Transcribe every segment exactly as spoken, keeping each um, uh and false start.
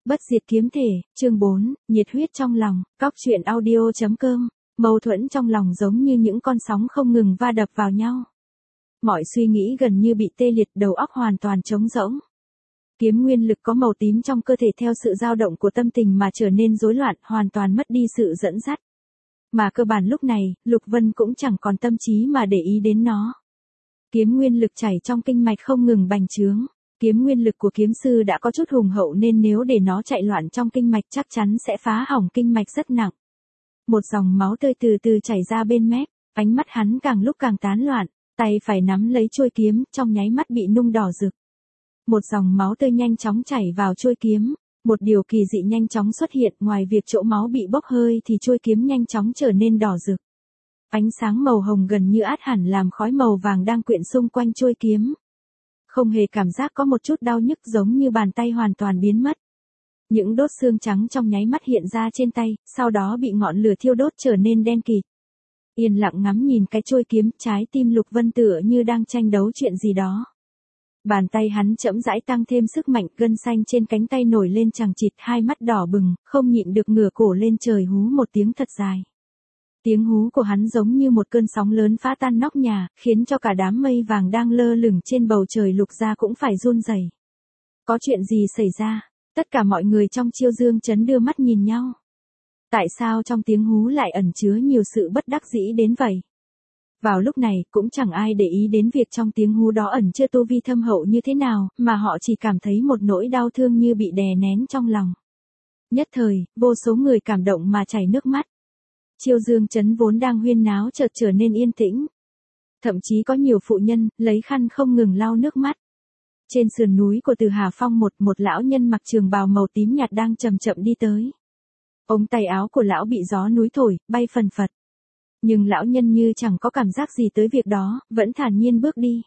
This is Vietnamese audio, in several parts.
Bất diệt kiếm thể, chương bốn, nhiệt huyết trong lòng, cóc truyện audio.com, mâu thuẫn trong lòng giống như những con sóng không ngừng va đập vào nhau. Mọi suy nghĩ gần như bị tê liệt, đầu óc hoàn toàn trống rỗng. Kiếm nguyên lực có màu tím trong cơ thể theo sự dao động của tâm tình mà trở nên rối loạn, hoàn toàn mất đi sự dẫn dắt. Mà cơ bản lúc này, Lục Vân cũng chẳng còn tâm trí mà để ý đến nó. Kiếm nguyên lực chảy trong kinh mạch không ngừng bành trướng. Kiếm nguyên lực của kiếm sư đã có chút hùng hậu nên nếu để nó chạy loạn trong kinh mạch chắc chắn sẽ phá hỏng kinh mạch rất nặng. Một dòng máu tươi từ từ chảy ra bên mép, ánh mắt hắn càng lúc càng tán loạn, tay phải nắm lấy chuôi kiếm, trong nháy mắt bị nung đỏ rực. Một dòng máu tươi nhanh chóng chảy vào chuôi kiếm, một điều kỳ dị nhanh chóng xuất hiện, ngoài việc chỗ máu bị bốc hơi thì chuôi kiếm nhanh chóng trở nên đỏ rực. Ánh sáng màu hồng gần như át hẳn làm khói màu vàng đang quyện xung quanh chuôi kiếm. Không hề cảm giác có một chút đau nhức, giống như bàn tay hoàn toàn biến mất. Những đốt xương trắng trong nháy mắt hiện ra trên tay, sau đó bị ngọn lửa thiêu đốt trở nên đen kịt. Yên lặng ngắm nhìn cái chuôi kiếm, trái tim Lục Vân tựa như đang tranh đấu chuyện gì đó. Bàn tay hắn chậm rãi tăng thêm sức mạnh, gân xanh trên cánh tay nổi lên chằng chịt, hai mắt đỏ bừng, không nhịn được ngửa cổ lên trời hú một tiếng thật dài. Tiếng hú của hắn giống như một cơn sóng lớn phá tan nóc nhà, khiến cho cả đám mây vàng đang lơ lửng trên bầu trời Lục gia cũng phải run rẩy. Có chuyện gì xảy ra? Tất cả mọi người trong Chiêu Dương trấn đưa mắt nhìn nhau. Tại sao trong tiếng hú lại ẩn chứa nhiều sự bất đắc dĩ đến vậy? Vào lúc này, cũng chẳng ai để ý đến việc trong tiếng hú đó ẩn chứa tu vi thâm hậu như thế nào, mà họ chỉ cảm thấy một nỗi đau thương như bị đè nén trong lòng. Nhất thời, vô số người cảm động mà chảy nước mắt. Chiêu Dương trấn vốn đang huyên náo chợt trở nên yên tĩnh. Thậm chí có nhiều phụ nhân lấy khăn không ngừng lau nước mắt. Trên sườn núi của Từ Hà Phong một một lão nhân mặc trường bào màu tím nhạt đang chậm chậm đi tới. Ống tay áo của lão bị gió núi thổi bay phần phật. Nhưng lão nhân như chẳng có cảm giác gì tới việc đó, vẫn thản nhiên bước đi.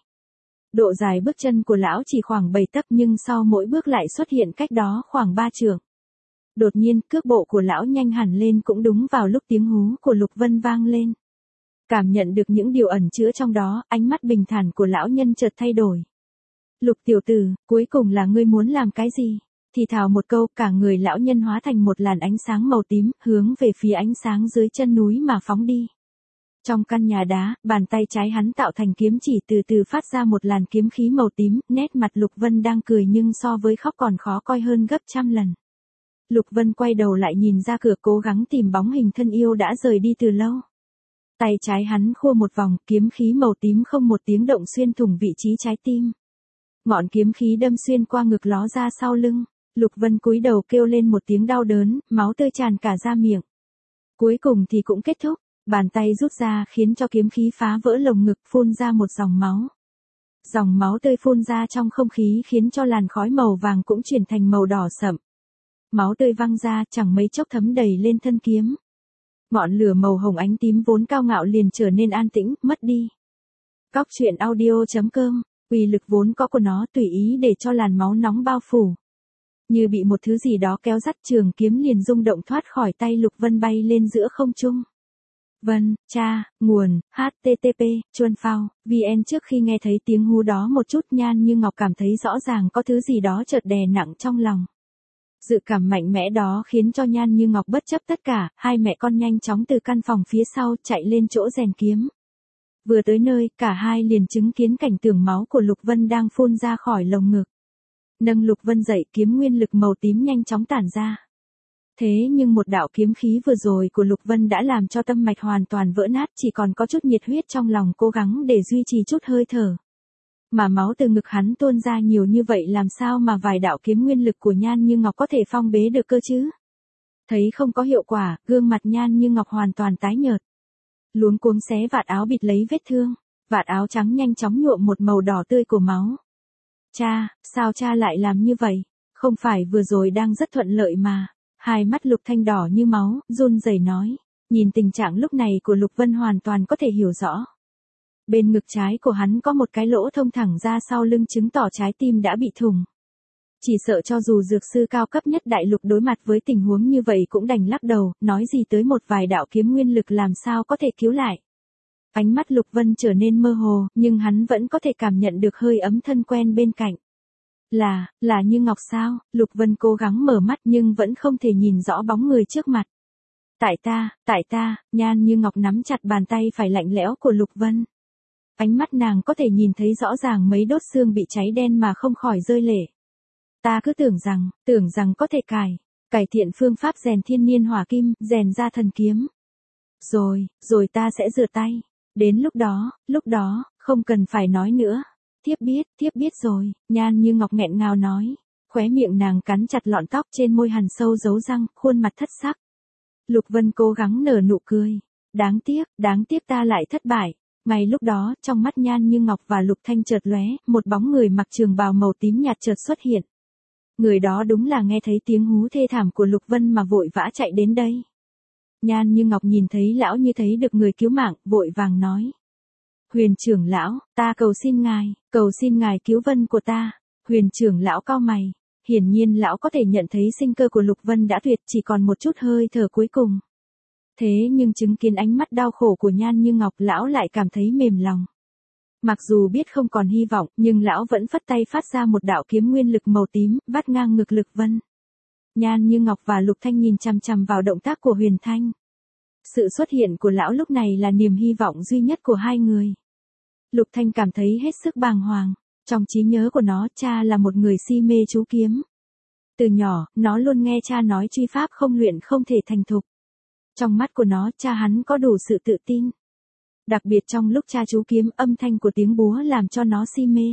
Độ dài bước chân của lão chỉ khoảng bảy tấc, nhưng sau mỗi bước lại xuất hiện cách đó khoảng ba trượng. Đột nhiên, cước bộ của lão nhanh hẳn lên, cũng đúng vào lúc tiếng hú của Lục Vân vang lên. Cảm nhận được những điều ẩn chứa trong đó, ánh mắt bình thản của lão nhân chợt thay đổi. Lục tiểu tử, cuối cùng là ngươi muốn làm cái gì? Thì thào một câu, cả người lão nhân hóa thành một làn ánh sáng màu tím, hướng về phía ánh sáng dưới chân núi mà phóng đi. Trong căn nhà đá, bàn tay trái hắn tạo thành kiếm chỉ từ từ phát ra một làn kiếm khí màu tím, nét mặt Lục Vân đang cười nhưng so với khóc còn khó coi hơn gấp trăm lần. Lục Vân quay đầu lại nhìn ra cửa, cố gắng tìm bóng hình thân yêu đã rời đi từ lâu. Tay trái hắn khua một vòng, kiếm khí màu tím không một tiếng động xuyên thủng vị trí trái tim. Ngọn kiếm khí đâm xuyên qua ngực ló ra sau lưng. Lục Vân cúi đầu kêu lên một tiếng đau đớn, máu tươi tràn cả ra miệng. Cuối cùng thì cũng kết thúc, bàn tay rút ra khiến cho kiếm khí phá vỡ lồng ngực, phun ra một dòng máu. Dòng máu tươi phun ra trong không khí khiến cho làn khói màu vàng cũng chuyển thành màu đỏ sậm. Máu tươi văng ra, chẳng mấy chốc thấm đầy lên thân kiếm. Ngọn lửa màu hồng ánh tím vốn cao ngạo liền trở nên an tĩnh, mất đi. Cóc truyện audio.com, uy lực vốn có của nó tùy ý để cho làn máu nóng bao phủ. Như bị một thứ gì đó kéo dắt, trường kiếm liền rung động thoát khỏi tay Lục Vân bay lên giữa không trung. Vân, cha, nguồn, hát tê tê pê, chuan phao, vn. Trước khi nghe thấy tiếng hú đó một chút, Nhan Như Ngọc cảm thấy rõ ràng có thứ gì đó chợt đè nặng trong lòng. Dự cảm mạnh mẽ đó khiến cho Nhan Như Ngọc bất chấp tất cả, hai mẹ con nhanh chóng từ căn phòng phía sau chạy lên chỗ rèn kiếm. Vừa tới nơi, cả hai liền chứng kiến cảnh tượng máu của Lục Vân đang phun ra khỏi lồng ngực. Nâng Lục Vân dậy, kiếm nguyên lực màu tím nhanh chóng tản ra. Thế nhưng một đạo kiếm khí vừa rồi của Lục Vân đã làm cho tâm mạch hoàn toàn vỡ nát, chỉ còn có chút nhiệt huyết trong lòng cố gắng để duy trì chút hơi thở. Mà máu từ ngực hắn tuôn ra nhiều như vậy, làm sao mà vài đạo kiếm nguyên lực của Nhan Như Ngọc có thể phong bế được cơ chứ? Thấy không có hiệu quả, gương mặt Nhan Như Ngọc hoàn toàn tái nhợt. Luống cuống xé vạt áo bịt lấy vết thương, vạt áo trắng nhanh chóng nhuộm một màu đỏ tươi của máu. Cha, sao cha lại làm như vậy? Không phải vừa rồi đang rất thuận lợi mà. Hai mắt Lục Thanh đỏ như máu, run rẩy nói. Nhìn tình trạng lúc này của Lục Vân hoàn toàn có thể hiểu rõ. Bên ngực trái của hắn có một cái lỗ thông thẳng ra sau lưng, chứng tỏ trái tim đã bị thủng. Chỉ sợ cho dù dược sư cao cấp nhất đại lục đối mặt với tình huống như vậy cũng đành lắc đầu, nói gì tới một vài đạo kiếm nguyên lực làm sao có thể cứu lại. Ánh mắt Lục Vân trở nên mơ hồ, nhưng hắn vẫn có thể cảm nhận được hơi ấm thân quen bên cạnh. Là, là Như Ngọc sao? Lục Vân cố gắng mở mắt nhưng vẫn không thể nhìn rõ bóng người trước mặt. Tại ta, tại ta, Nhan Như Ngọc nắm chặt bàn tay phải lạnh lẽo của Lục Vân. Ánh mắt nàng có thể nhìn thấy rõ ràng mấy đốt xương bị cháy đen mà không khỏi rơi lệ. Ta cứ tưởng rằng, tưởng rằng có thể cải, cải thiện phương pháp rèn thiên niên hỏa kim, rèn ra thần kiếm. Rồi, rồi ta sẽ rửa tay. Đến lúc đó, lúc đó, không cần phải nói nữa. Thiếp biết, thiếp biết rồi, Nhan Như Ngọc nghẹn ngào nói. Khóe miệng nàng cắn chặt lọn tóc trên môi hằn sâu dấu răng, khuôn mặt thất sắc. Lục Vân cố gắng nở nụ cười. Đáng tiếc, đáng tiếc ta lại thất bại. Ngay lúc đó, trong mắt Nhan Như Ngọc và Lục Thanh chợt lóe, một bóng người mặc trường bào màu tím nhạt chợt xuất hiện. Người đó đúng là nghe thấy tiếng hú thê thảm của Lục Vân mà vội vã chạy đến đây. Nhan Như Ngọc nhìn thấy lão như thấy được người cứu mạng, vội vàng nói. Huyền trưởng lão, ta cầu xin ngài, cầu xin ngài cứu Vân của ta. Huyền trưởng lão cau mày. Hiển nhiên lão có thể nhận thấy sinh cơ của Lục Vân đã tuyệt, chỉ còn một chút hơi thở cuối cùng. Thế nhưng chứng kiến ánh mắt đau khổ của Nhan Như Ngọc, lão lại cảm thấy mềm lòng. Mặc dù biết không còn hy vọng, nhưng lão vẫn phất tay phát ra một đạo kiếm nguyên lực màu tím, vắt ngang ngực Lục Vân. Nhan Như Ngọc và Lục Thanh nhìn chằm chằm vào động tác của Huyền Thanh. Sự xuất hiện của lão lúc này là niềm hy vọng duy nhất của hai người. Lục Thanh cảm thấy hết sức bàng hoàng. Trong trí nhớ của nó, cha là một người si mê chú kiếm. Từ nhỏ, nó luôn nghe cha nói truy pháp không luyện không thể thành thục. Trong mắt của nó, cha hắn có đủ sự tự tin. Đặc biệt trong lúc cha chú kiếm, âm thanh của tiếng búa làm cho nó si mê.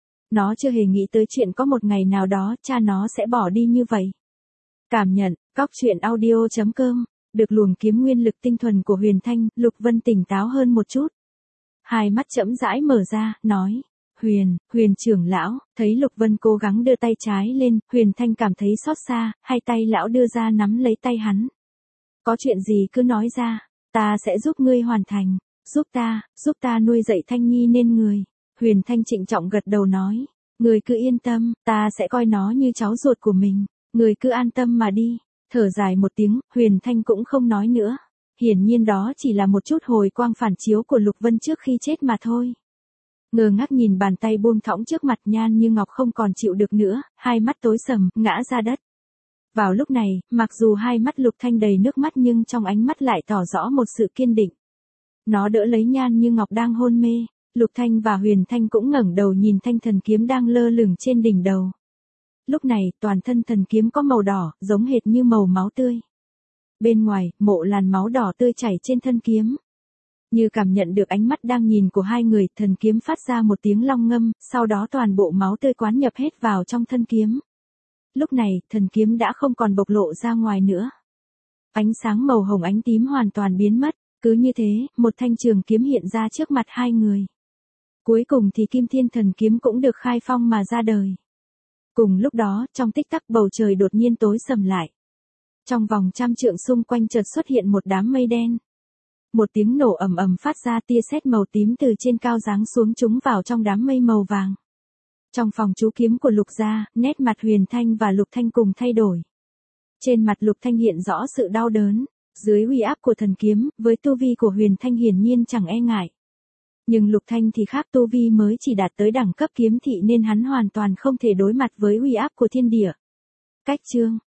Nó chưa hề nghĩ tới chuyện có một ngày nào đó cha nó sẽ bỏ đi như vậy. Cảm nhận, cóc truyện audio chấm com, được luồng kiếm nguyên lực tinh thuần của Huyền Thanh, Lục Vân tỉnh táo hơn một chút. Hai mắt chậm rãi mở ra, nói. Huyền, Huyền trưởng lão, thấy Lục Vân cố gắng đưa tay trái lên, Huyền Thanh cảm thấy xót xa, hai tay lão đưa ra nắm lấy tay hắn. Có chuyện gì cứ nói ra, ta sẽ giúp ngươi hoàn thành, giúp ta, giúp ta nuôi dạy Thanh Nhi nên người. Huyền Thanh trịnh trọng gật đầu nói, người cứ yên tâm, ta sẽ coi nó như cháu ruột của mình, người cứ an tâm mà đi. Thở dài một tiếng, Huyền Thanh cũng không nói nữa. Hiển nhiên đó chỉ là một chút hồi quang phản chiếu của Lục Vân trước khi chết mà thôi. Ngơ ngác nhìn bàn tay buông thõng trước mặt, Nhan Như Ngọc không còn chịu được nữa, hai mắt tối sầm, ngã ra đất. Vào lúc này, mặc dù hai mắt Lục Thanh đầy nước mắt nhưng trong ánh mắt lại tỏ rõ một sự kiên định. Nó đỡ lấy Nhan Như Ngọc đang hôn mê, Lục Thanh và Huyền Thanh cũng ngẩng đầu nhìn thanh thần kiếm đang lơ lửng trên đỉnh đầu. Lúc này, toàn thân thần kiếm có màu đỏ, giống hệt như màu máu tươi. Bên ngoài, mộ làn máu đỏ tươi chảy trên thân kiếm. Như cảm nhận được ánh mắt đang nhìn của hai người, thần kiếm phát ra một tiếng long ngâm, sau đó toàn bộ máu tươi quán nhập hết vào trong thân kiếm. Lúc này, thần kiếm đã không còn bộc lộ ra ngoài nữa. Ánh sáng màu hồng ánh tím hoàn toàn biến mất, cứ như thế, một thanh trường kiếm hiện ra trước mặt hai người. Cuối cùng thì Kim Thiên Thần Kiếm cũng được khai phong mà ra đời. Cùng lúc đó, trong tích tắc bầu trời đột nhiên tối sầm lại. Trong vòng trăm trượng xung quanh chợt xuất hiện một đám mây đen. Một tiếng nổ ầm ầm phát ra, tia sét màu tím từ trên cao giáng xuống trúng vào trong đám mây màu vàng. Trong phòng chú kiếm của Lục gia, nét mặt Huyền Thanh và Lục Thanh cùng thay đổi. Trên mặt Lục Thanh hiện rõ sự đau đớn, dưới uy áp của thần kiếm, với tu vi của Huyền Thanh hiển nhiên chẳng e ngại. Nhưng Lục Thanh thì khác, tu vi mới chỉ đạt tới đẳng cấp kiếm thị nên hắn hoàn toàn không thể đối mặt với uy áp của thiên địa. Cách chương